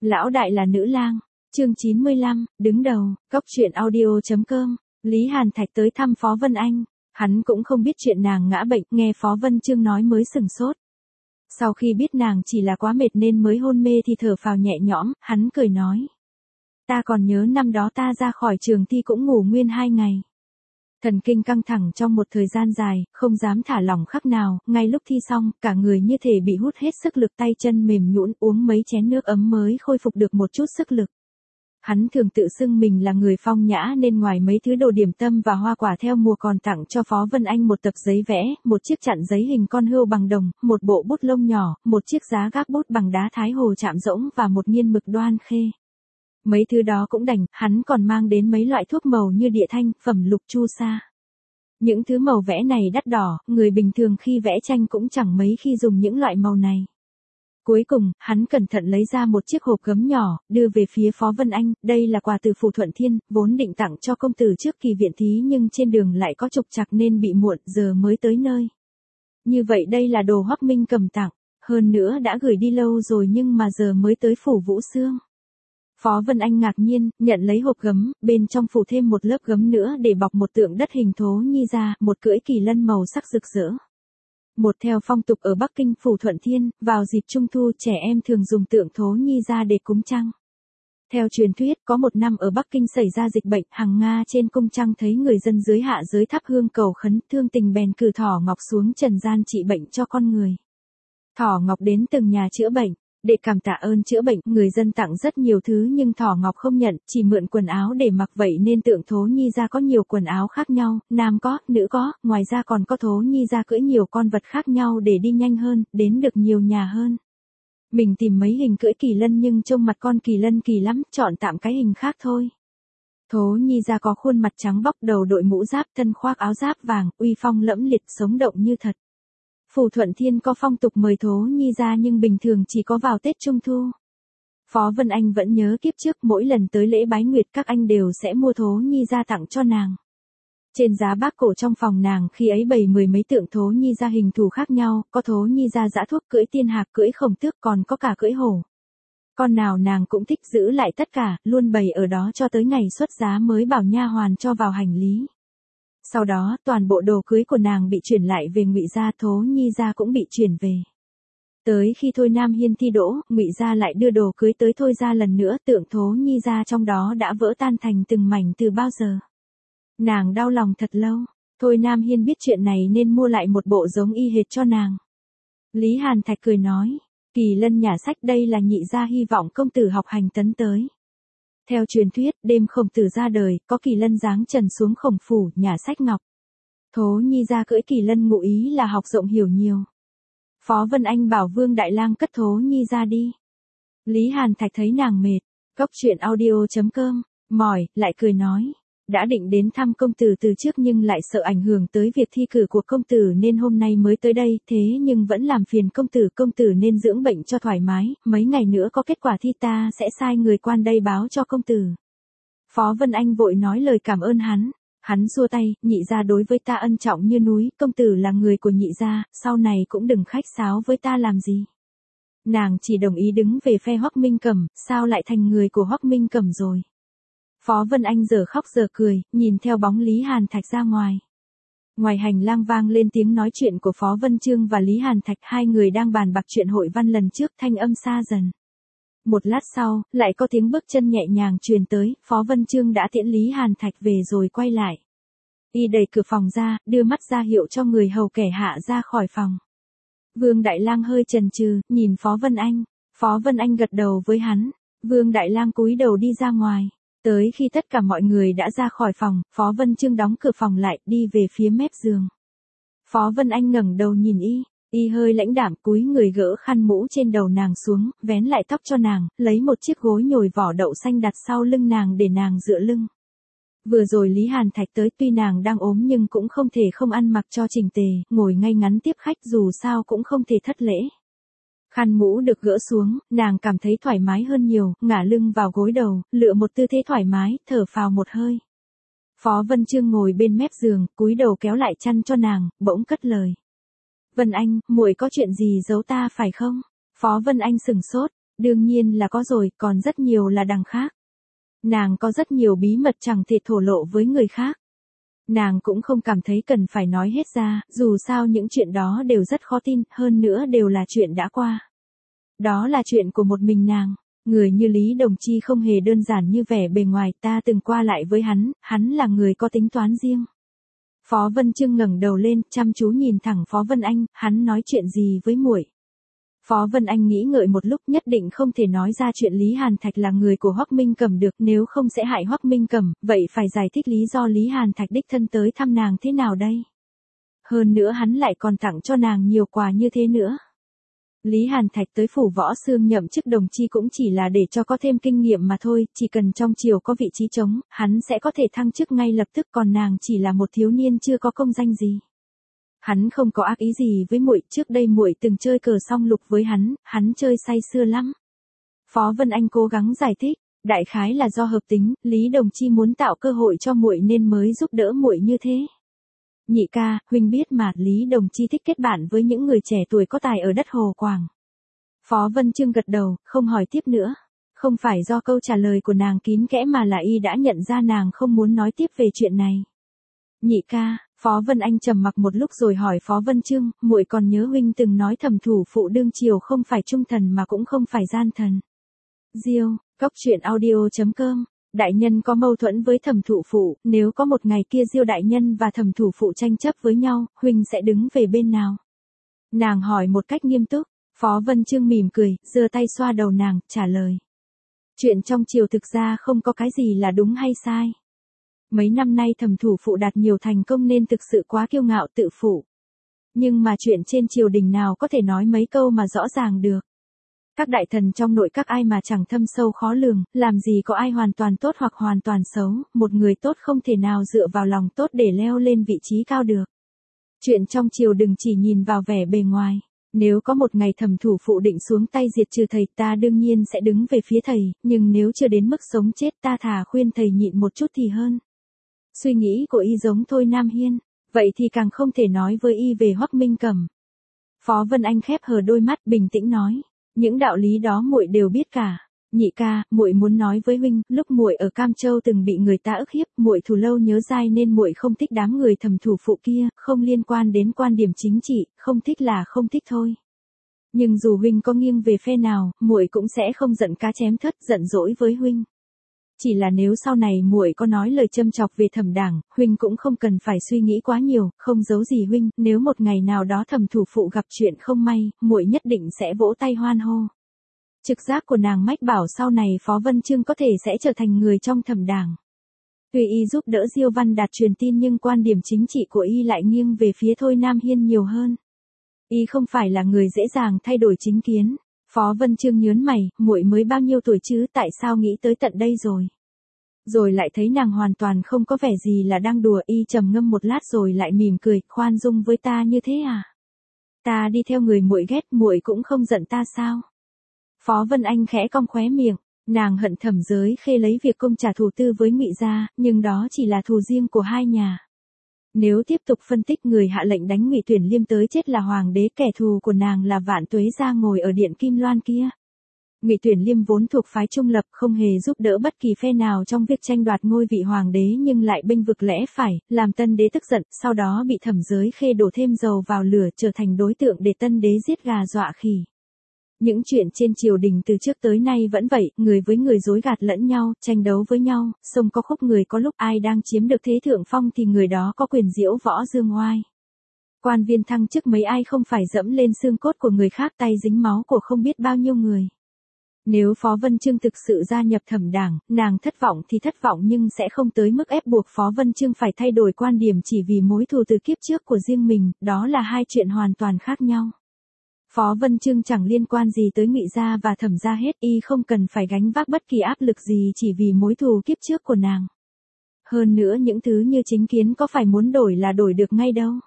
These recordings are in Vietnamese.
Lão đại là nữ lang, chương 95, đứng đầu, Cóc truyện audio.com, Lý Hàn Thạch tới thăm Phó Vân Anh, hắn cũng không biết chuyện nàng ngã bệnh, nghe Phó Vân Chương nói mới sừng sốt. Sau khi biết nàng chỉ là quá mệt nên mới hôn mê thì thở phào nhẹ nhõm, hắn cười nói. Ta còn nhớ năm đó ta ra khỏi trường thi cũng ngủ nguyên 2 ngày. Thần kinh căng thẳng trong một thời gian dài, không dám thả lỏng khắc nào, ngay lúc thi xong, cả người như thể bị hút hết sức lực, tay chân mềm nhũn, uống mấy chén nước ấm mới khôi phục được một chút sức lực. Hắn thường tự xưng mình là người phong nhã nên ngoài mấy thứ đồ điểm tâm và hoa quả theo mùa còn tặng cho Phó Vân Anh một tập giấy vẽ, một chiếc chặn giấy hình con hươu bằng đồng, một bộ bút lông nhỏ, một chiếc giá gác bút bằng đá Thái Hồ chạm rỗng và một nghiên mực đoan khê. Mấy thứ đó cũng đành, hắn còn mang đến mấy loại thuốc màu như địa thanh, phẩm lục chu sa. Những thứ màu vẽ này đắt đỏ, người bình thường khi vẽ tranh cũng chẳng mấy khi dùng những loại màu này. Cuối cùng, hắn cẩn thận lấy ra một chiếc hộp gấm nhỏ, đưa về phía Phó Vân Anh, đây là quà từ Phủ Thuận Thiên, vốn định tặng cho công tử trước kỳ viện thí nhưng trên đường lại có trục trặc nên bị muộn, giờ mới tới nơi. Như vậy đây là đồ Hoắc Minh Cầm tặng, hơn nữa đã gửi đi lâu rồi nhưng mà giờ mới tới Phủ Vũ Xương. Phó Vân Anh ngạc nhiên, nhận lấy hộp gấm, bên trong phủ thêm một lớp gấm nữa để bọc một tượng đất hình Thố Nhi ra, một cưỡi kỳ lân màu sắc rực rỡ. Một theo phong tục ở Bắc Kinh Phủ Thuận Thiên, vào dịp Trung Thu trẻ em thường dùng tượng Thố Nhi ra để cúng trăng. Theo truyền thuyết, có một năm ở Bắc Kinh xảy ra dịch bệnh, hằng Nga trên cung trăng thấy người dân dưới hạ giới thắp hương cầu khấn, thương tình bèn cử Thỏ Ngọc xuống trần gian trị bệnh cho con người. Thỏ Ngọc đến từng nhà chữa bệnh. Để cảm tạ ơn chữa bệnh, người dân tặng rất nhiều thứ nhưng Thỏ Ngọc không nhận, chỉ mượn quần áo để mặc vậy nên tượng Thố Nhi ra có nhiều quần áo khác nhau, nam có, nữ có, ngoài ra còn có Thố Nhi ra cưỡi nhiều con vật khác nhau để đi nhanh hơn, đến được nhiều nhà hơn. Mình tìm mấy hình cưỡi kỳ lân nhưng trông mặt con kỳ lân kỳ lắm, chọn tạm cái hình khác thôi. Thố Nhi ra có khuôn mặt trắng bóc, đầu đội mũ giáp, thân khoác áo giáp vàng, uy phong lẫm liệt, sống động như thật. Phủ Thuận Thiên có phong tục mời Thố Nhi ra nhưng bình thường chỉ có vào Tết Trung Thu. Phó Vân Anh vẫn nhớ kiếp trước mỗi lần tới lễ bái nguyệt các anh đều sẽ mua Thố Nhi ra tặng cho nàng. Trên giá bác cổ trong phòng nàng khi ấy bày 10 mấy tượng Thố Nhi ra hình thù khác nhau, có Thố Nhi ra dã thuốc, cưỡi tiên hạc, cưỡi khổng tước, còn có cả cưỡi hổ. Con nào nàng cũng thích giữ lại tất cả, luôn bày ở đó cho tới ngày xuất giá mới bảo nha hoàn cho vào hành lý. Sau đó, toàn bộ đồ cưới của nàng bị chuyển lại về Ngụy gia, Thố Nhi gia cũng bị chuyển về. Tới khi Thôi Nam Hiên thi đỗ, Ngụy gia lại đưa đồ cưới tới Thôi gia lần nữa, tượng Thố Nhi gia trong đó đã vỡ tan thành từng mảnh từ bao giờ. Nàng đau lòng thật lâu, Thôi Nam Hiên biết chuyện này nên mua lại một bộ giống y hệt cho nàng. Lý Hàn Thạch cười nói, Kỳ Lân nhà sách đây là Nhị gia hy vọng công tử học hành tấn tới. Theo truyền thuyết, đêm Khổng Tử ra đời, có kỳ lân giáng trần xuống Khổng phủ, nhà sách ngọc. Thố Nhi ra cưỡi kỳ lân ngụ ý là học rộng hiểu nhiều. Phó Vân Anh bảo Vương Đại Lang cất Thố Nhi ra đi. Lý Hàn Thạch thấy nàng mệt, Cóc truyện audio.com, mỏi, lại cười nói. Đã định đến thăm công tử từ trước nhưng lại sợ ảnh hưởng tới việc thi cử của công tử nên hôm nay mới tới đây, thế nhưng vẫn làm phiền công tử nên dưỡng bệnh cho thoải mái, mấy ngày nữa có kết quả thi ta sẽ sai người quan đây báo cho công tử. Phó Vân Anh vội nói lời cảm ơn hắn xua tay, Nhị gia đối với ta ân trọng như núi, công tử là người của Nhị gia, sau này cũng đừng khách sáo với ta làm gì. Nàng chỉ đồng ý đứng về phe Hoắc Minh Cầm, sao lại thành người của Hoắc Minh Cầm rồi. Phó Vân Anh giờ khóc giờ cười, nhìn theo bóng Lý Hàn Thạch ra ngoài. Ngoài hành lang vang lên tiếng nói chuyện của Phó Vân Chương và Lý Hàn Thạch, hai người đang bàn bạc chuyện hội văn lần trước, thanh âm xa dần. Một lát sau, lại có tiếng bước chân nhẹ nhàng truyền tới, Phó Vân Chương đã tiễn Lý Hàn Thạch về rồi quay lại. Y đẩy cửa phòng ra, đưa mắt ra hiệu cho người hầu kẻ hạ ra khỏi phòng. Vương Đại Lang hơi chần chừ, nhìn Phó Vân Anh. Phó Vân Anh gật đầu với hắn. Vương Đại Lang cúi đầu đi ra ngoài. Tới khi tất cả mọi người đã ra khỏi phòng, Phó Vân Chương đóng cửa phòng lại, đi về phía mép giường. Phó Vân Anh ngẩng đầu nhìn y hơi lãnh đạm cúi người gỡ khăn mũ trên đầu nàng xuống, vén lại tóc cho nàng, lấy một chiếc gối nhồi vỏ đậu xanh đặt sau lưng nàng để nàng dựa lưng. Vừa rồi Lý Hàn Thạch tới, tuy nàng đang ốm nhưng cũng không thể không ăn mặc cho chỉnh tề, ngồi ngay ngắn tiếp khách dù sao cũng không thể thất lễ. Khăn mũ được gỡ xuống, nàng cảm thấy thoải mái hơn nhiều, ngả lưng vào gối đầu, lựa một tư thế thoải mái, thở phào một hơi. Phó Vân Chương ngồi bên mép giường, cúi đầu kéo lại chăn cho nàng, bỗng cất lời. Vân Anh, muội có chuyện gì giấu ta phải không? Phó Vân Anh sừng sốt, Đương nhiên là có rồi, còn rất nhiều là đằng khác. Nàng có rất nhiều bí mật chẳng thể thổ lộ với người khác. Nàng cũng không cảm thấy cần phải nói hết ra, dù sao những chuyện đó đều rất khó tin, hơn nữa đều là chuyện đã qua. Đó là chuyện của một mình nàng. Người như Lý Đồng Chi không hề đơn giản như vẻ bề ngoài, ta từng qua lại với hắn là người có tính toán riêng. Phó Vân Trương ngẩng đầu lên, chăm chú nhìn thẳng Phó Vân Anh, hắn nói chuyện gì với muội? Phó Vân Anh nghĩ ngợi một lúc, nhất định không thể nói ra chuyện Lý Hàn Thạch là người của Hoắc Minh Cẩm được, nếu không sẽ hại Hoắc Minh Cẩm, vậy phải giải thích lý do Lý Hàn Thạch đích thân tới thăm nàng thế nào đây? Hơn nữa hắn lại còn tặng cho nàng nhiều quà như thế nữa. Lý Hàn Thạch tới phủ Võ Xương nhậm chức đồng chi cũng chỉ là để cho có thêm kinh nghiệm mà thôi, chỉ cần trong triều có vị trí trống, hắn sẽ có thể thăng chức ngay lập tức, còn nàng chỉ là một thiếu niên chưa có công danh gì. Hắn không có ác ý gì với muội, trước đây muội từng chơi cờ song lục với hắn chơi say sưa lắm. Phó Vân Anh cố gắng giải thích, đại khái là do hợp tính, Lý Đồng Chi muốn tạo cơ hội cho muội nên mới giúp đỡ muội như thế. Nhị ca, huynh biết mà, Lý Đồng Chi thích kết bạn với những người trẻ tuổi có tài ở đất Hồ Quảng. Phó Vân Trương gật đầu, không hỏi tiếp nữa. Không phải do câu trả lời của nàng kín kẽ mà là y đã nhận ra nàng không muốn nói tiếp về chuyện này. Nhị ca, Phó Vân Anh trầm mặc một lúc rồi hỏi Phó Vân Trương, muội còn nhớ huynh từng nói thẩm thủ phụ đương triều không phải trung thần mà cũng không phải gian thần. Diêu, coctruyện.audio.com. Đại nhân có mâu thuẫn với thẩm thủ phụ, nếu có một ngày kia Diêu đại nhân và thẩm thủ phụ tranh chấp với nhau, huynh sẽ đứng về bên nào? Nàng hỏi một cách nghiêm túc, Phó Vân Trương mỉm cười, giơ tay xoa đầu nàng, trả lời. Chuyện trong triều thực ra không có cái gì là đúng hay sai. Mấy năm nay thẩm thủ phụ đạt nhiều thành công nên thực sự quá kiêu ngạo tự phụ. Nhưng mà chuyện trên triều đình nào có thể nói mấy câu mà rõ ràng được. Các đại thần trong nội các ai mà chẳng thâm sâu khó lường, làm gì có ai hoàn toàn tốt hoặc hoàn toàn xấu, một người tốt không thể nào dựa vào lòng tốt để leo lên vị trí cao được. Chuyện trong triều đừng chỉ nhìn vào vẻ bề ngoài. Nếu có một ngày thẩm thủ phụ định xuống tay diệt trừ thầy, ta đương nhiên sẽ đứng về phía thầy, nhưng nếu chưa đến mức sống chết ta thà khuyên thầy nhịn một chút thì hơn. Suy nghĩ của y giống Thôi Nam Hiên, vậy thì càng không thể nói với y về Hoắc Minh Cẩm. Phó Vân Anh khép hờ đôi mắt bình tĩnh nói, những đạo lý đó muội đều biết cả. Nhị ca, muội muốn nói với huynh, lúc muội ở Cam Châu từng bị người ta ức hiếp, muội thù lâu nhớ dai nên muội không thích đám người thẩm thủ phụ kia, không liên quan đến quan điểm chính trị, không thích là không thích thôi. Nhưng dù huynh có nghiêng về phe nào, muội cũng sẽ không giận cá chém thớt, giận dỗi với huynh. Chỉ là nếu sau này muội có nói lời châm chọc về thẩm đảng, huynh cũng không cần phải suy nghĩ quá nhiều, không giấu gì huynh, nếu một ngày nào đó thẩm thủ phụ gặp chuyện không may, muội nhất định sẽ vỗ tay hoan hô. Trực giác của nàng mách bảo sau này Phó Vân Trương có thể sẽ trở thành người trong thẩm đảng. Tuy y giúp đỡ Diêu Văn Đạt truyền tin nhưng quan điểm chính trị của y lại nghiêng về phía Thôi Nam Hiên nhiều hơn. Y không phải là người dễ dàng thay đổi chính kiến. Phó Vân Trương nhớn mày, muội mới bao nhiêu tuổi chứ, tại sao nghĩ tới tận đây rồi? Rồi lại thấy nàng hoàn toàn không có vẻ gì là đang đùa, y trầm ngâm một lát rồi lại mỉm cười, khoan dung với ta như thế à? Ta đi theo người muội ghét, muội cũng không giận ta sao? Phó Vân Anh khẽ cong khóe miệng, nàng hận Thẩm Giới Khê lấy việc công trả thù tư với Ngụy gia, nhưng đó chỉ là thù riêng của hai nhà. Nếu tiếp tục phân tích, người hạ lệnh đánh Ngụy Tuyển Liêm tới chết là hoàng đế, kẻ thù của nàng là Vạn Tuế gia ngồi ở điện Kim Loan kia. Ngụy Tuyển Liêm vốn thuộc phái trung lập, không hề giúp đỡ bất kỳ phe nào trong việc tranh đoạt ngôi vị hoàng đế nhưng lại bênh vực lẽ phải, làm Tân đế tức giận, sau đó bị Thẩm Giới Khê đổ thêm dầu vào lửa, trở thành đối tượng để Tân đế giết gà dọa khỉ. Những chuyện trên triều đình từ trước tới nay vẫn vậy, người với người dối gạt lẫn nhau, tranh đấu với nhau, sông có khúc người có lúc ai đang chiếm được thế thượng phong thì người đó có quyền diễu võ dương oai. Quan viên thăng chức mấy ai không phải dẫm lên xương cốt của người khác, tay dính máu của không biết bao nhiêu người. Nếu Phó Vân Trương thực sự gia nhập thẩm đảng, nàng thất vọng thì thất vọng nhưng sẽ không tới mức ép buộc Phó Vân Trương phải thay đổi quan điểm chỉ vì mối thù từ kiếp trước của riêng mình, đó là hai chuyện hoàn toàn khác nhau. Phó Vân Trương chẳng liên quan gì tới Ngụy gia và Thẩm gia hết, y không cần phải gánh vác bất kỳ áp lực gì chỉ vì mối thù kiếp trước của nàng. Hơn nữa những thứ như chính kiến có phải muốn đổi là đổi được ngay đâu.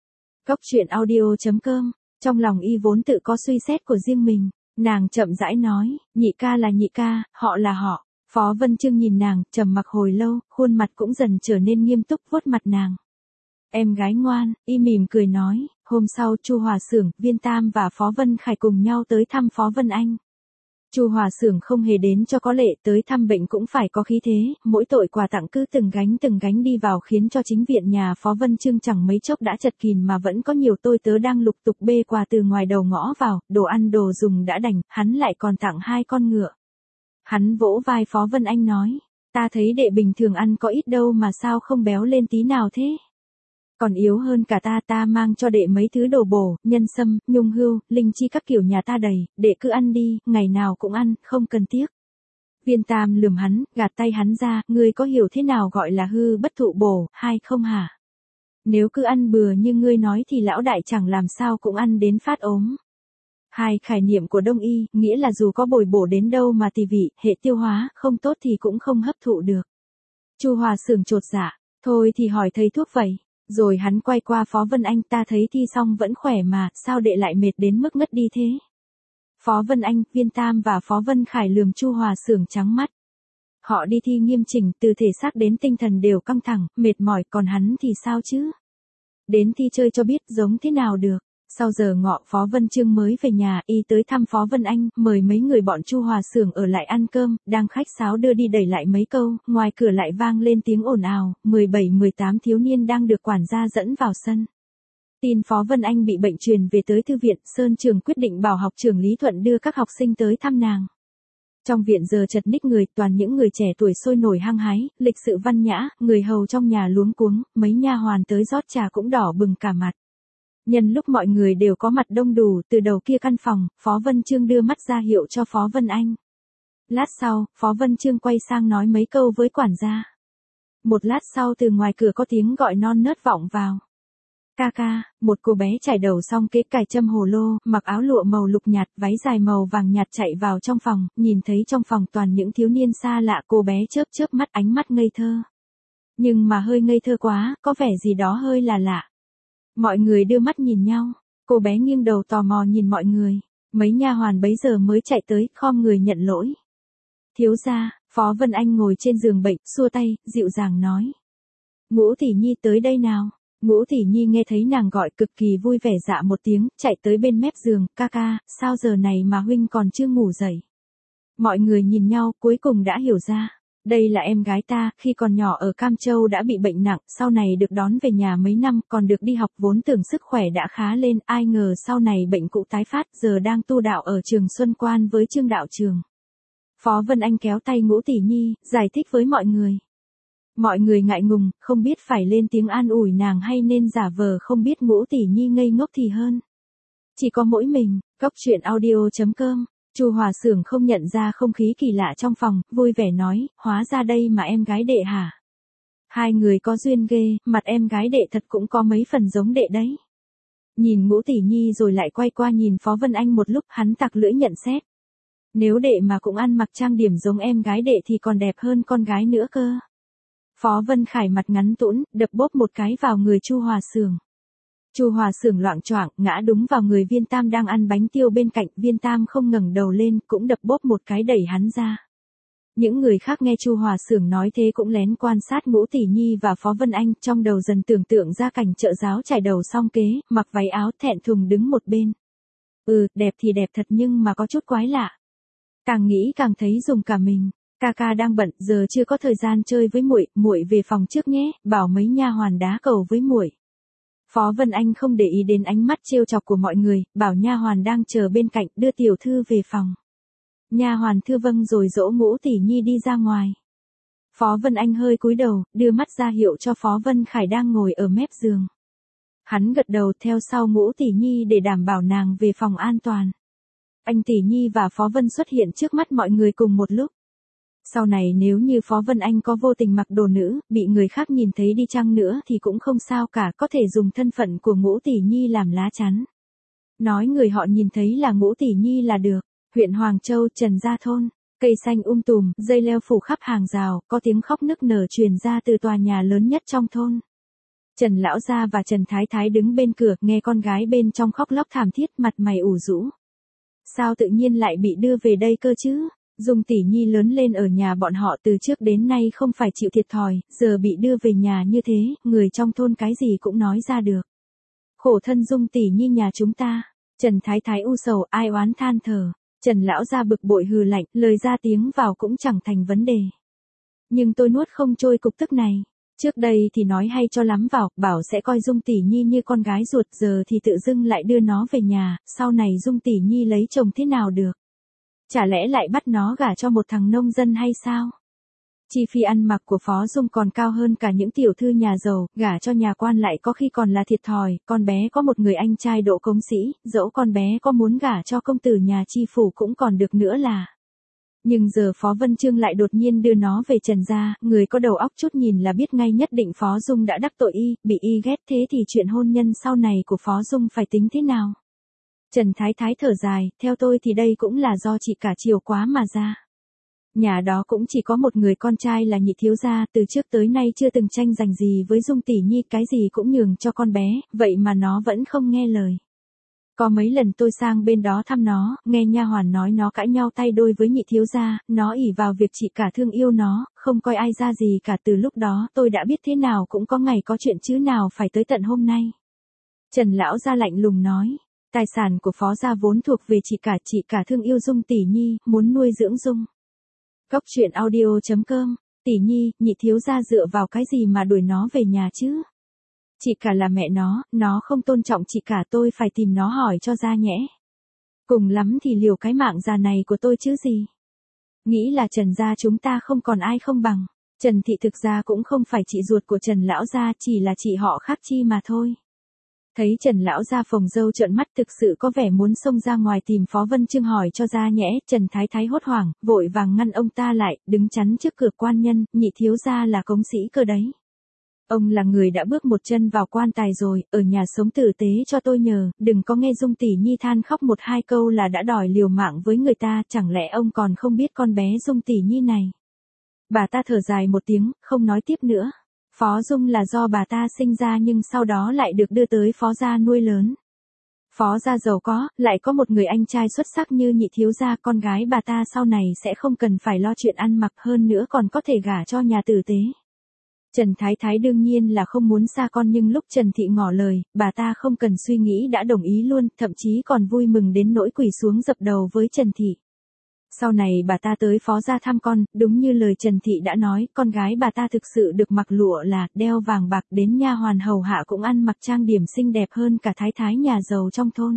Coctruyện.audio.com. Trong lòng y vốn tự có suy xét của riêng mình, nàng chậm rãi nói, nhị ca là nhị ca, họ là họ. Phó Vân Trương nhìn nàng, trầm mặc hồi lâu, khuôn mặt cũng dần trở nên nghiêm túc, vuốt mặt nàng. Em gái ngoan, y mỉm cười nói, hôm sau Chu Hòa Xưởng, Viên Tam và Phó Vân Khải cùng nhau tới thăm Phó Vân Anh. Chu Hòa Xưởng không hề đến cho có lệ, tới thăm bệnh cũng phải có khí thế, mỗi tội quà tặng cứ từng gánh đi vào khiến cho chính viện nhà Phó Vân Chương chẳng mấy chốc đã chật kín mà vẫn có nhiều tôi tớ đang lục tục bê quà từ ngoài đầu ngõ vào, đồ ăn đồ dùng đã đành, hắn lại còn tặng 2 con ngựa. Hắn vỗ vai Phó Vân Anh nói, ta thấy đệ bình thường ăn có ít đâu mà sao không béo lên tí nào thế? Còn yếu hơn cả ta mang cho đệ mấy thứ đồ bổ, nhân sâm, nhung hươu, linh chi các kiểu nhà ta đầy, đệ cứ ăn đi, ngày nào cũng ăn, không cần tiếc. Viên Tam lườm hắn, gạt tay hắn ra, ngươi có hiểu thế nào gọi là hư bất thụ bổ, hay không hả? Nếu cứ ăn bừa như ngươi nói thì lão đại chẳng làm sao cũng ăn đến phát ốm. Hai khải niệm của Đông y, nghĩa là dù có bồi bổ đến đâu mà tỳ vị, hệ tiêu hóa, không tốt thì cũng không hấp thụ được. Chu Hòa Xưởng chột dạ, thôi thì hỏi thầy thuốc vậy. Rồi hắn quay qua Phó Vân Anh, ta thấy thi xong vẫn khỏe mà, sao đệ lại mệt đến mức ngất đi thế? Phó Vân Anh, Viên Tam và Phó Vân Khải lườm Chu Hòa Xưởng trắng mắt. Họ đi thi nghiêm chỉnh, từ thể xác đến tinh thần đều căng thẳng, mệt mỏi, còn hắn thì sao chứ? Đến thi chơi cho biết giống thế nào được. Sau giờ ngọ Phó Vân Chương mới về nhà, y tới thăm Phó Vân Anh, mời mấy người bọn Chu Hòa Xưởng ở lại ăn cơm, đang khách sáo đưa đi đẩy lại mấy câu, ngoài cửa lại vang lên tiếng ồn ào, 17-18 thiếu niên đang được quản gia dẫn vào sân. Tin Phó Vân Anh bị bệnh truyền về tới thư viện, Sơn Trường quyết định bảo học trưởng Lý Thuận đưa các học sinh tới thăm nàng. Trong viện giờ chật ních người, toàn những người trẻ tuổi sôi nổi hăng hái, lịch sự văn nhã, người hầu trong nhà luống cuống, mấy nha hoàn tới rót trà cũng đỏ bừng cả mặt. Nhân lúc mọi người đều có mặt đông đủ, từ đầu kia căn phòng, Phó Vân Chương đưa mắt ra hiệu cho Phó Vân Anh. Lát sau, Phó Vân Chương quay sang nói mấy câu với quản gia. Một lát sau từ ngoài cửa có tiếng gọi non nớt vọng vào. Ca ca, một cô bé trải đầu xong kế cài châm hồ lô, mặc áo lụa màu lục nhạt, váy dài màu vàng nhạt chạy vào trong phòng, nhìn thấy trong phòng toàn những thiếu niên xa lạ, cô bé chớp chớp mắt, ánh mắt ngây thơ. Nhưng mà hơi ngây thơ quá, có vẻ gì đó hơi là lạ. Mọi người đưa mắt nhìn nhau, cô bé nghiêng đầu tò mò nhìn mọi người, mấy nha hoàn bấy giờ mới chạy tới, khom người nhận lỗi. Thiếu gia, Phó Vân Anh ngồi trên giường bệnh, xua tay, dịu dàng nói. Ngũ tỷ nhi tới đây nào. Ngũ tỷ nhi nghe thấy nàng gọi cực kỳ vui vẻ dạ một tiếng, chạy tới bên mép giường, ca ca, sao giờ này mà huynh còn chưa ngủ dậy. Mọi người nhìn nhau, cuối cùng đã hiểu ra. Đây là em gái ta, khi còn nhỏ ở Cam Châu đã bị bệnh nặng, sau này được đón về nhà mấy năm, còn được đi học, vốn tưởng sức khỏe đã khá lên, ai ngờ sau này bệnh cũ tái phát, giờ đang tu đạo ở trường Xuân Quan với Trương đạo trường. Phó Vân Anh kéo tay Ngũ tỷ nhi, giải thích với mọi người. Mọi người ngại ngùng, không biết phải lên tiếng an ủi nàng hay nên giả vờ không biết Ngũ tỷ nhi ngây ngốc thì hơn. Chỉ có mỗi mình, Cóc Truyện Audio.com. Chu Hòa Xưởng không nhận ra không khí kỳ lạ trong phòng, vui vẻ nói, hóa ra đây mà em gái đệ hả? Hai người có duyên ghê, mặt em gái đệ thật cũng có mấy phần giống đệ đấy. Nhìn Ngũ tỷ nhi rồi lại quay qua nhìn Phó Vân Anh một lúc, hắn tặc lưỡi nhận xét. Nếu đệ mà cũng ăn mặc trang điểm giống em gái đệ thì còn đẹp hơn con gái nữa cơ. Phó Vân Khải mặt ngắn tũn, đập bốp một cái vào người Chu Hòa Xưởng. Chu Hòa Xưởng loạng choạng, ngã đúng vào người Viên Tam đang ăn bánh tiêu bên cạnh, Viên Tam không ngẩng đầu lên, cũng đập bốp một cái đẩy hắn ra. Những người khác nghe Chu Hòa Xưởng nói thế cũng lén quan sát Ngũ tỷ nhi và Phó Vân Anh, trong đầu dần tưởng tượng ra cảnh trợ giáo trải đầu xong kế, mặc váy áo thẹn thùng đứng một bên. Đẹp thì đẹp thật nhưng mà có chút quái lạ. Càng nghĩ càng thấy dùng cả mình. Ca ca đang bận, giờ chưa có thời gian chơi với muội, muội về phòng trước nhé, bảo mấy nha hoàn đá cầu với muội. Phó Vân Anh không để ý đến ánh mắt trêu chọc của mọi người, bảo nha hoàn đang chờ bên cạnh đưa tiểu thư về phòng. Nha hoàn thưa vâng rồi dỗ Ngũ tỷ nhi đi ra ngoài. Phó Vân Anh hơi cúi đầu, đưa mắt ra hiệu cho Phó Vân Khải đang ngồi ở mép giường. Hắn gật đầu theo sau Ngũ tỷ nhi để đảm bảo nàng về phòng an toàn. Anh tỷ nhi và Phó Vân xuất hiện trước mắt mọi người cùng một lúc. Sau này nếu như Phó Vân Anh có vô tình mặc đồ nữ, bị người khác nhìn thấy đi chăng nữa thì cũng không sao cả, có thể dùng thân phận của Ngũ tỷ nhi làm lá chắn. Nói người họ nhìn thấy là Ngũ tỷ nhi là được. Huyện Hoàng Châu, Trần Gia Thôn, cây xanh tùm, dây leo phủ khắp hàng rào, có tiếng khóc nức nở truyền ra từ tòa nhà lớn nhất trong thôn. Trần Lão Gia và Trần Thái Thái đứng bên cửa, nghe con gái bên trong khóc lóc thảm thiết, mặt mày ủ rũ. Sao tự nhiên lại bị đưa về đây cơ chứ? Dung tỷ nhi lớn lên ở nhà bọn họ từ trước đến nay không phải chịu thiệt thòi, giờ bị đưa về nhà như thế, người trong thôn cái gì cũng nói ra được. Khổ thân Dung tỷ nhi nhà chúng ta. Trần Thái Thái u sầu ai oán than thở. Trần lão gia bực bội hừ lạnh, lời ra tiếng vào cũng chẳng thành vấn đề. Nhưng tôi nuốt không trôi cục tức này. Trước đây thì nói hay cho lắm vào, bảo sẽ coi Dung Tỷ Nhi như con gái ruột, giờ thì tự dưng lại đưa nó về nhà, sau này Dung Tỷ Nhi lấy chồng thế nào được? Chả lẽ lại bắt nó gả cho một thằng nông dân hay sao? Chi phí ăn mặc của Phó Dung còn cao hơn cả những tiểu thư nhà giàu, gả cho nhà quan lại có khi còn là thiệt thòi, con bé có một người anh trai độ công sĩ, dẫu con bé có muốn gả cho công tử nhà Chi phủ cũng còn được nữa là. Nhưng giờ Phó Vân Chương lại đột nhiên đưa nó về Trần gia, người có đầu óc chút nhìn là biết ngay nhất định Phó Dung đã đắc tội y, bị y ghét, thế thì chuyện hôn nhân sau này của Phó Dung phải tính thế nào? Trần Thái Thái thở dài, theo tôi thì đây cũng là do chị cả chiều quá mà ra. Nhà đó cũng chỉ có một người con trai là Nhị thiếu gia, từ trước tới nay chưa từng tranh giành gì với Dung Tỷ Nhi, cái gì cũng nhường cho con bé, vậy mà nó vẫn không nghe lời. Có mấy lần tôi sang bên đó thăm nó, nghe nha hoàn nói nó cãi nhau tay đôi với Nhị thiếu gia, nó ỷ vào việc chị cả thương yêu nó, không coi ai ra gì cả. Từ lúc đó tôi đã biết thế nào cũng có ngày có chuyện chứ nào phải tới tận hôm nay. Trần lão gia lạnh lùng nói, tài sản của Phó gia vốn thuộc về chị cả thương yêu Dung Tỷ Nhi, muốn nuôi dưỡng Dung. Cốc truyện audio.com, Tỷ Nhi, Nhị thiếu gia dựa vào cái gì mà đuổi nó về nhà chứ? Chị cả là mẹ nó không tôn trọng chị cả, tôi phải tìm nó hỏi cho ra nhẽ. Cùng lắm thì liều cái mạng già này của tôi chứ gì. Nghĩ là Trần gia chúng ta không còn ai không bằng. Trần thị thực ra cũng không phải chị ruột của Trần lão gia, chỉ là chị họ khác chi mà thôi. Thấy Trần lão gia phồng râu trợn mắt thực sự có vẻ muốn xông ra ngoài tìm Phó Vân Chương hỏi cho ra nhẽ, Trần Thái Thái hốt hoảng, vội vàng ngăn ông ta lại, đứng chắn trước cửa quan nhân, Nhị thiếu gia là cống sĩ cơ đấy. Ông là người đã bước một chân vào quan tài rồi, ở nhà sống tử tế cho tôi nhờ, đừng có nghe Dung Tỷ Nhi than khóc một hai câu là đã đòi liều mạng với người ta, chẳng lẽ ông còn không biết con bé Dung Tỷ Nhi này. Bà ta thở dài một tiếng, không nói tiếp nữa. Phó Dung là do bà ta sinh ra nhưng sau đó lại được đưa tới Phó gia nuôi lớn. Phó gia giàu có, lại có một người anh trai xuất sắc như Nhị thiếu gia, con gái bà ta sau này sẽ không cần phải lo chuyện ăn mặc, hơn nữa còn có thể gả cho nhà tử tế. Trần Thái Thái đương nhiên là không muốn xa con, nhưng lúc Trần Thị ngỏ lời, bà ta không cần suy nghĩ đã đồng ý luôn, thậm chí còn vui mừng đến nỗi quỳ xuống dập đầu với Trần Thị. Sau này bà ta tới Phó gia thăm con, đúng như lời Trần Thị đã nói, con gái bà ta thực sự được mặc lụa là, đeo vàng bạc, đến nha hoàn hầu hạ cũng ăn mặc trang điểm xinh đẹp hơn cả thái thái nhà giàu trong thôn.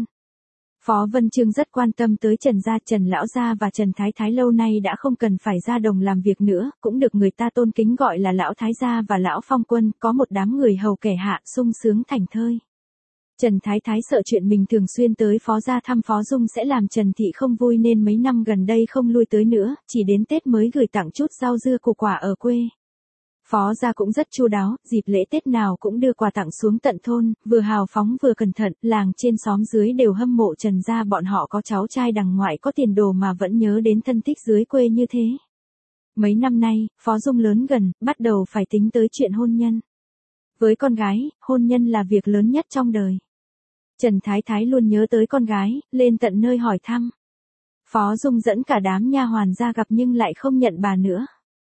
Phó Vân Chương rất quan tâm tới Trần gia, Trần lão gia và Trần Thái Thái lâu nay đã không cần phải ra đồng làm việc nữa, cũng được người ta tôn kính gọi là lão thái gia và lão phong quân, có một đám người hầu kẻ hạ sung sướng thảnh thơi. Trần Thái Thái sợ chuyện mình thường xuyên tới Phó gia thăm Phó Dung sẽ làm Trần Thị không vui nên mấy năm gần đây không lui tới nữa, chỉ đến Tết mới gửi tặng chút rau dưa củ quả ở quê. Phó gia cũng rất chu đáo, dịp lễ Tết nào cũng đưa quà tặng xuống tận thôn, vừa hào phóng vừa cẩn thận, làng trên xóm dưới đều hâm mộ Trần gia bọn họ có cháu trai đằng ngoại có tiền đồ mà vẫn nhớ đến thân thích dưới quê như thế. Mấy năm nay, Phó Dung lớn gần, bắt đầu phải tính tới chuyện hôn nhân. Với con gái, hôn nhân là việc lớn nhất trong đời. Trần Thái Thái luôn nhớ tới con gái, lên tận nơi hỏi thăm. Phó Dung dẫn cả đám nha hoàn ra gặp nhưng lại không nhận bà nữa.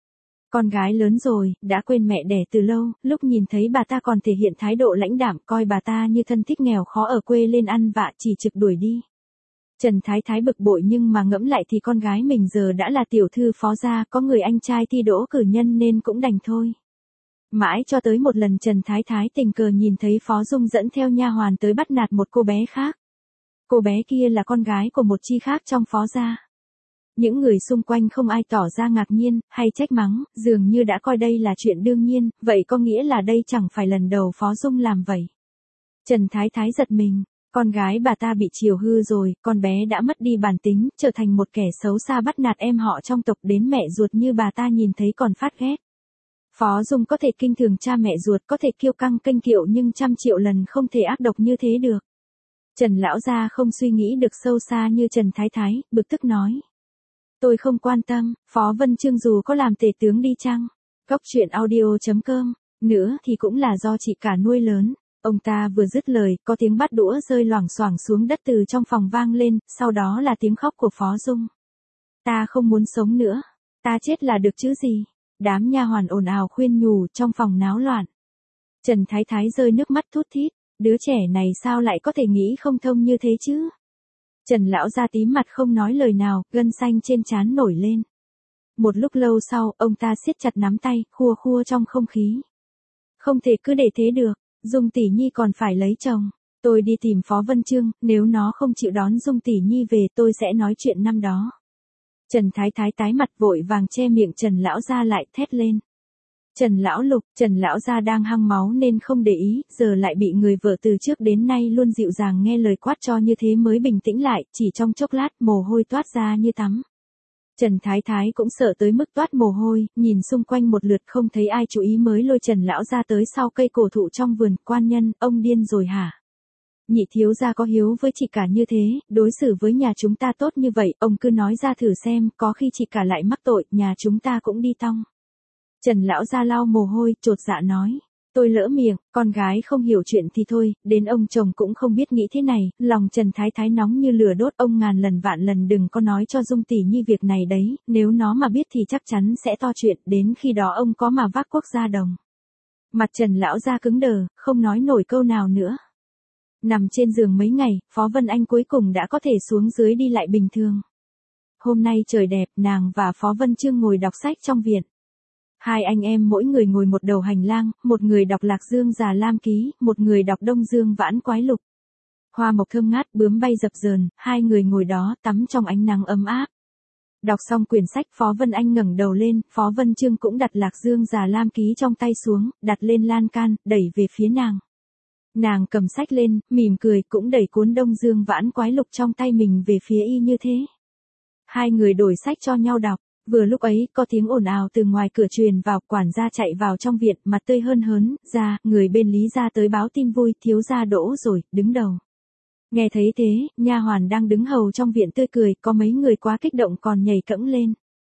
Con gái lớn rồi, đã quên mẹ đẻ từ lâu, lúc nhìn thấy bà ta còn thể hiện thái độ lãnh đạm, coi bà ta như thân thích nghèo khó ở quê lên ăn vạ, chỉ trực đuổi đi. Trần Thái Thái bực bội nhưng mà ngẫm lại thì con gái mình giờ đã là tiểu thư Phó gia, có người anh trai thi đỗ cử nhân nên cũng đành thôi. Mãi cho tới một lần Trần Thái Thái tình cờ nhìn thấy Phó Dung dẫn theo nha hoàn tới bắt nạt một cô bé khác. Cô bé kia là con gái của một chi khác trong Phó gia. Những người xung quanh không ai tỏ ra ngạc nhiên, hay trách mắng, dường như đã coi đây là chuyện đương nhiên, vậy có nghĩa là đây chẳng phải lần đầu Phó Dung làm vậy. Trần Thái Thái giật mình, con gái bà ta bị chiều hư rồi, con bé đã mất đi bản tính, trở thành một kẻ xấu xa bắt nạt em họ trong tộc, đến mẹ ruột như bà ta nhìn thấy còn phát ghét. Phó Dung có thể kinh thường cha mẹ ruột, có thể kiêu căng kênh kiệu nhưng trăm triệu lần không thể ác độc như thế được. Trần lão gia không suy nghĩ được sâu xa như Trần Thái Thái, bực tức nói. Tôi không quan tâm, Phó Vân Chương dù có làm tể tướng đi chăng. Cốc truyện audio.com, nữa thì cũng là do chị cả nuôi lớn. Ông ta vừa dứt lời, có tiếng bát đũa rơi loảng xoảng xuống đất từ trong phòng vang lên, sau đó là tiếng khóc của Phó Dung. Ta không muốn sống nữa, ta chết là được chứ gì. Đám nha hoàn ồn ào khuyên nhủ, trong phòng náo loạn. Trần Thái Thái rơi nước mắt thút thít, đứa trẻ này sao lại có thể nghĩ không thông như thế chứ? Trần lão gia tím mặt không nói lời nào, gân xanh trên trán nổi lên. Một lúc lâu sau, ông ta siết chặt nắm tay, khua khua trong không khí. Không thể cứ để thế được, Dung tỷ nhi còn phải lấy chồng. Tôi đi tìm Phó Vân Chương, nếu nó không chịu đón Dung tỷ nhi về tôi sẽ nói chuyện năm đó. Trần Thái Thái tái mặt vội vàng che miệng Trần lão gia lại thét lên. Trần lão Lục, Trần lão gia đang hăng máu nên không để ý, giờ lại bị người vợ từ trước đến nay luôn dịu dàng nghe lời quát cho như thế mới bình tĩnh lại, chỉ trong chốc lát mồ hôi toát ra như tắm. Trần Thái Thái cũng sợ tới mức toát mồ hôi, nhìn xung quanh một lượt không thấy ai chú ý mới lôi Trần lão gia tới sau cây cổ thụ trong vườn. Quan nhân, ông điên rồi hả? Nhị thiếu gia có hiếu với chị cả như thế, đối xử với nhà chúng ta tốt như vậy, ông cứ nói ra thử xem, có khi chị cả lại mắc tội, nhà chúng ta cũng đi tong. Trần lão gia lau mồ hôi, chột dạ nói. Tôi lỡ miệng, con gái không hiểu chuyện thì thôi, đến ông chồng cũng không biết nghĩ thế này, lòng Trần Thái Thái nóng như lửa đốt, ông ngàn lần vạn lần đừng có nói cho Dung tỷ nhi việc này đấy, nếu nó mà biết thì chắc chắn sẽ to chuyện, đến khi đó ông có mà vác quốc gia đồng. Mặt Trần lão gia cứng đờ, không nói nổi câu nào nữa. Nằm trên giường mấy ngày, Phó Vân Anh cuối cùng đã có thể xuống dưới đi lại bình thường. Hôm nay trời đẹp, nàng và Phó Vân Chương ngồi đọc sách trong viện. Hai anh em mỗi người ngồi một đầu hành lang, một người đọc Lạc Dương Già Lam Ký, một người đọc Đông Dương Vãn Quái Lục. Hoa mộc thơm ngát, bướm bay dập dờn, hai người ngồi đó tắm trong ánh nắng ấm áp. Đọc xong quyển sách, Phó Vân Anh ngẩng đầu lên, Phó Vân Chương cũng đặt Lạc Dương Già Lam Ký trong tay xuống, đặt lên lan can, đẩy về phía nàng. Nàng cầm sách lên, mỉm cười, cũng đẩy cuốn Đông Dương Vãn Quái Lục trong tay mình về phía y như thế. Hai người đổi sách cho nhau đọc. Vừa lúc ấy, có tiếng ồn ào từ ngoài cửa truyền vào, quản gia chạy vào trong viện, mặt tươi hớn hớn, ra, người bên Lý gia tới báo tin vui, thiếu gia đỗ rồi, đứng đầu. Nghe thấy thế, nha hoàn đang đứng hầu trong viện tươi cười, có mấy người quá kích động còn nhảy cẫng lên.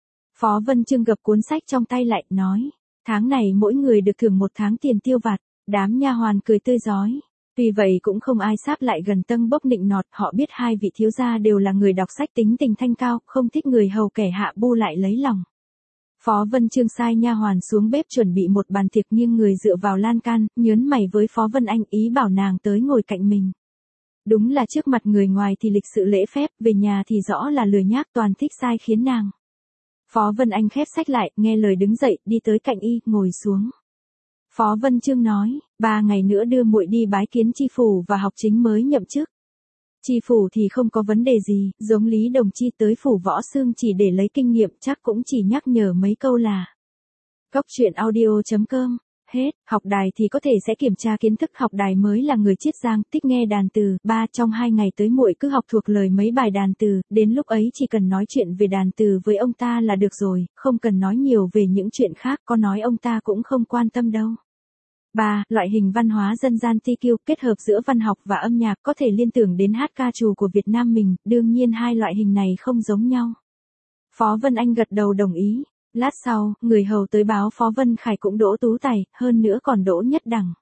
Phó Vân Chương gập cuốn sách trong tay lại, nói, tháng này mỗi người được thưởng 1 tháng tiền tiêu vặt, đám nha hoàn cười tươi rói. Vì vậy cũng không ai sáp lại gần tâng bốc nịnh nọt, họ biết hai vị thiếu gia đều là người đọc sách tính tình thanh cao, không thích người hầu kẻ hạ bu lại lấy lòng. Phó Vân Chương sai nha hoàn xuống bếp chuẩn bị một bàn tiệc, nghiêng người dựa vào lan can, nhớn mày với Phó Vân Anh, ý bảo nàng tới ngồi cạnh mình. Đúng là trước mặt người ngoài thì lịch sự lễ phép, về nhà thì rõ là lười nhác, toàn thích sai khiến nàng. Phó Vân Anh khép sách lại, nghe lời đứng dậy, đi tới cạnh y, ngồi xuống. Phó Vân Chương nói, 3 ngày nữa đưa muội đi bái kiến tri phủ và học chính mới nhậm chức. Tri phủ thì không có vấn đề gì, giống Lý Đồng Chi tới phủ Võ Xương chỉ để lấy kinh nghiệm, chắc cũng chỉ nhắc nhở mấy câu là. Cóc truyện audio.com, hết, học đài thì có thể sẽ kiểm tra kiến thức, học đài mới là người Chiết Giang, thích nghe đàn từ, trong 2 ngày tới muội cứ học thuộc lời mấy bài đàn từ, đến lúc ấy chỉ cần nói chuyện về đàn từ với ông ta là được rồi, không cần nói nhiều về những chuyện khác, có nói ông ta cũng không quan tâm đâu. 3. Loại hình văn hóa dân gian TQ kết hợp giữa văn học và âm nhạc có thể liên tưởng đến hát ca trù của Việt Nam mình, đương nhiên hai loại hình này không giống nhau. Phó Vân Anh gật đầu đồng ý. Lát sau, người hầu tới báo Phó Vân Khải cũng đỗ tú tài, hơn nữa còn đỗ nhất đẳng.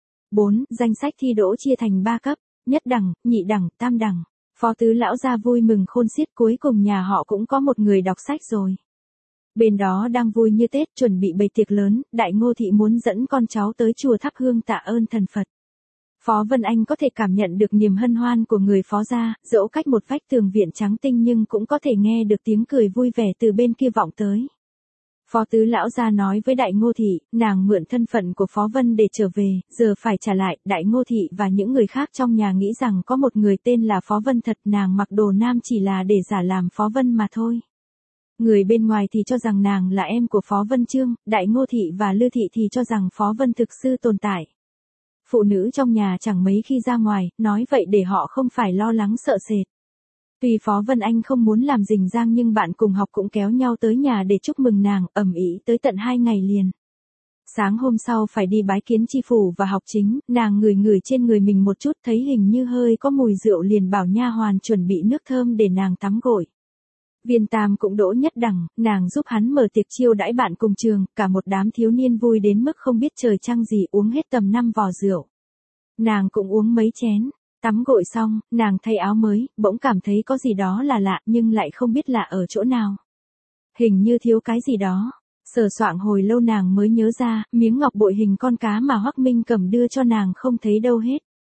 4. Danh sách thi đỗ chia thành 3 cấp, nhất đẳng, nhị đẳng, tam đẳng. Phó tứ lão gia vui mừng khôn xiết, cuối cùng nhà họ cũng có một người đọc sách rồi. Bên đó đang vui như Tết, chuẩn bị bày tiệc lớn, Đại Ngô thị muốn dẫn con cháu tới chùa thắp hương tạ ơn thần Phật. Phó Vân Anh có thể cảm nhận được niềm hân hoan của người Phó gia, dẫu cách một vách tường viện trắng tinh nhưng cũng có thể nghe được tiếng cười vui vẻ từ bên kia vọng tới. Phó tứ lão gia nói với Đại Ngô thị, nàng mượn thân phận của Phó Vân để trở về, giờ phải trả lại. Đại Ngô thị và những người khác trong nhà nghĩ rằng có một người tên là Phó Vân thật, nàng mặc đồ nam chỉ là để giả làm Phó Vân mà thôi. Người bên ngoài thì cho rằng nàng là em của Phó Vân Chương, Đại Ngô thị và Lư thị thì cho rằng Phó Vân thực sự tồn tại. Phụ nữ trong nhà chẳng mấy khi ra ngoài, nói vậy để họ không phải lo lắng sợ sệt. Tuy Phó Vân Anh không muốn làm rình rang nhưng bạn cùng học cũng kéo nhau tới nhà để chúc mừng nàng, ầm ĩ tới tận 2 ngày liền. Sáng hôm sau phải đi bái kiến tri phủ và học chính, nàng ngửi ngửi trên người mình một chút thấy hình như hơi có mùi rượu liền bảo nha hoàn chuẩn bị nước thơm để nàng tắm gội. Viên Tam cũng đỗ nhất đẳng, nàng giúp hắn mở tiệc chiêu đãi bạn cùng trường, cả một đám thiếu niên vui đến mức không biết trời trăng gì, uống hết tầm 5 vò rượu. Nàng cũng uống mấy chén, tắm gội xong, nàng thay áo mới, bỗng cảm thấy có gì đó là lạ nhưng lại không biết lạ ở chỗ nào. Hình như thiếu cái gì đó. Sờ soạng hồi lâu nàng mới nhớ ra, miếng ngọc bội hình con cá mà Hoắc Minh Cẩm đưa cho nàng không thấy đâu hết.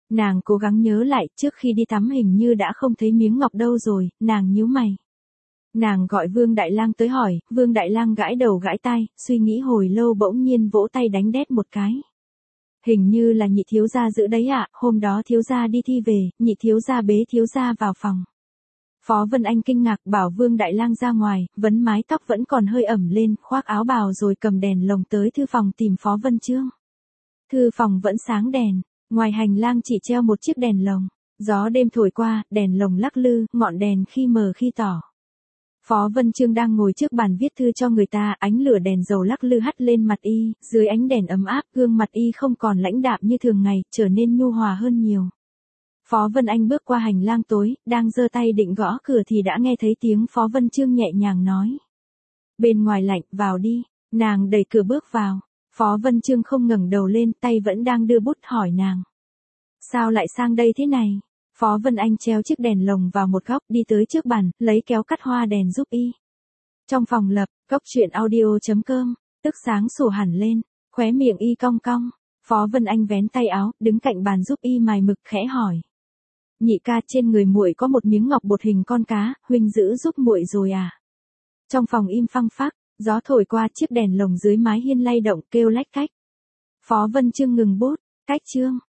Nàng cố gắng nhớ lại, trước khi đi tắm hình như đã không thấy miếng ngọc đâu rồi, nàng nhíu mày. Nàng gọi Vương Đại Lang tới hỏi, Vương Đại Lang gãi đầu gãi tai, suy nghĩ hồi lâu bỗng nhiên vỗ tay đánh đét một cái. Hình như là Nhị thiếu gia giữ đấy ạ, hôm đó thiếu gia đi thi về, Nhị thiếu gia bế thiếu gia vào phòng. Phó Vân Anh kinh ngạc bảo Vương Đại Lang ra ngoài, vấn mái tóc vẫn còn hơi ẩm lên, khoác áo bào rồi cầm đèn lồng tới thư phòng tìm Phó Vân Chương. Thư phòng vẫn sáng đèn, ngoài hành lang chỉ treo một chiếc đèn lồng. Gió đêm thổi qua, đèn lồng lắc lư, ngọn đèn khi mờ khi tỏ. Phó Vân Chương đang ngồi trước bàn viết thư cho người ta, ánh lửa đèn dầu lắc lư hắt lên mặt y, dưới ánh đèn ấm áp, gương mặt y không còn lãnh đạm như thường ngày, trở nên nhu hòa hơn nhiều. Phó Vân Anh bước qua hành lang tối, đang giơ tay định gõ cửa thì đã nghe thấy tiếng Phó Vân Chương nhẹ nhàng nói. Bên ngoài lạnh, vào đi. Nàng đẩy cửa bước vào. Phó Vân Chương không ngẩng đầu lên, tay vẫn đang đưa bút hỏi nàng. Sao lại sang đây thế này? Phó Vân Anh treo chiếc đèn lồng vào một góc, đi tới trước bàn, lấy kéo cắt hoa đèn giúp y. Trong phòng lập, góc truyện audio.com, tức sáng sủa hẳn lên, khóe miệng y cong cong. Phó Vân Anh vén tay áo, đứng cạnh bàn giúp y mài mực khẽ hỏi. Nhị ca, trên người muội có một miếng ngọc bột hình con cá, huynh giữ giúp muội rồi à? Trong phòng im phăng phắc, gió thổi qua, chiếc đèn lồng dưới mái hiên lay động kêu lách cách. Phó Vân Chương ngừng bút, cách chương.